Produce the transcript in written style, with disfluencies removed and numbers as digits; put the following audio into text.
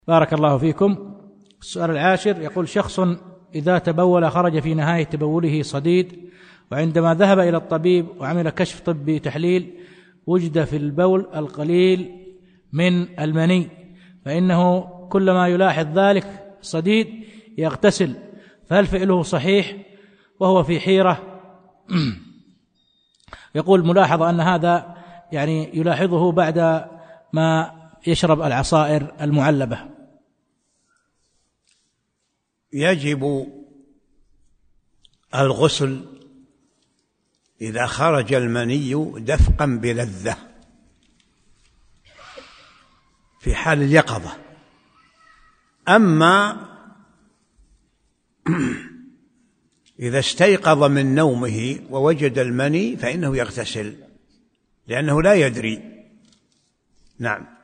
بارك الله فيكم. السؤال العاشر يقول: شخص إذا تبول خرج في نهاية تبوله صديد، وعندما ذهب إلى الطبيب وعمل كشف طبي تحليل وجد في البول القليل من المني، فإنه كلما يلاحظ ذلك صديد يغتسل، فهل فعله صحيح وهو في حيرة؟ يقول ملاحظة أن هذا يعني يلاحظه بعد ما يشرب العصائر المعلبة. يجب الغسل إذا خرج المني دفقا بلذة في حال اليقظة، أما إذا استيقظ من نومه ووجد المني فإنه يغتسل لأنه لا يدري. نعم.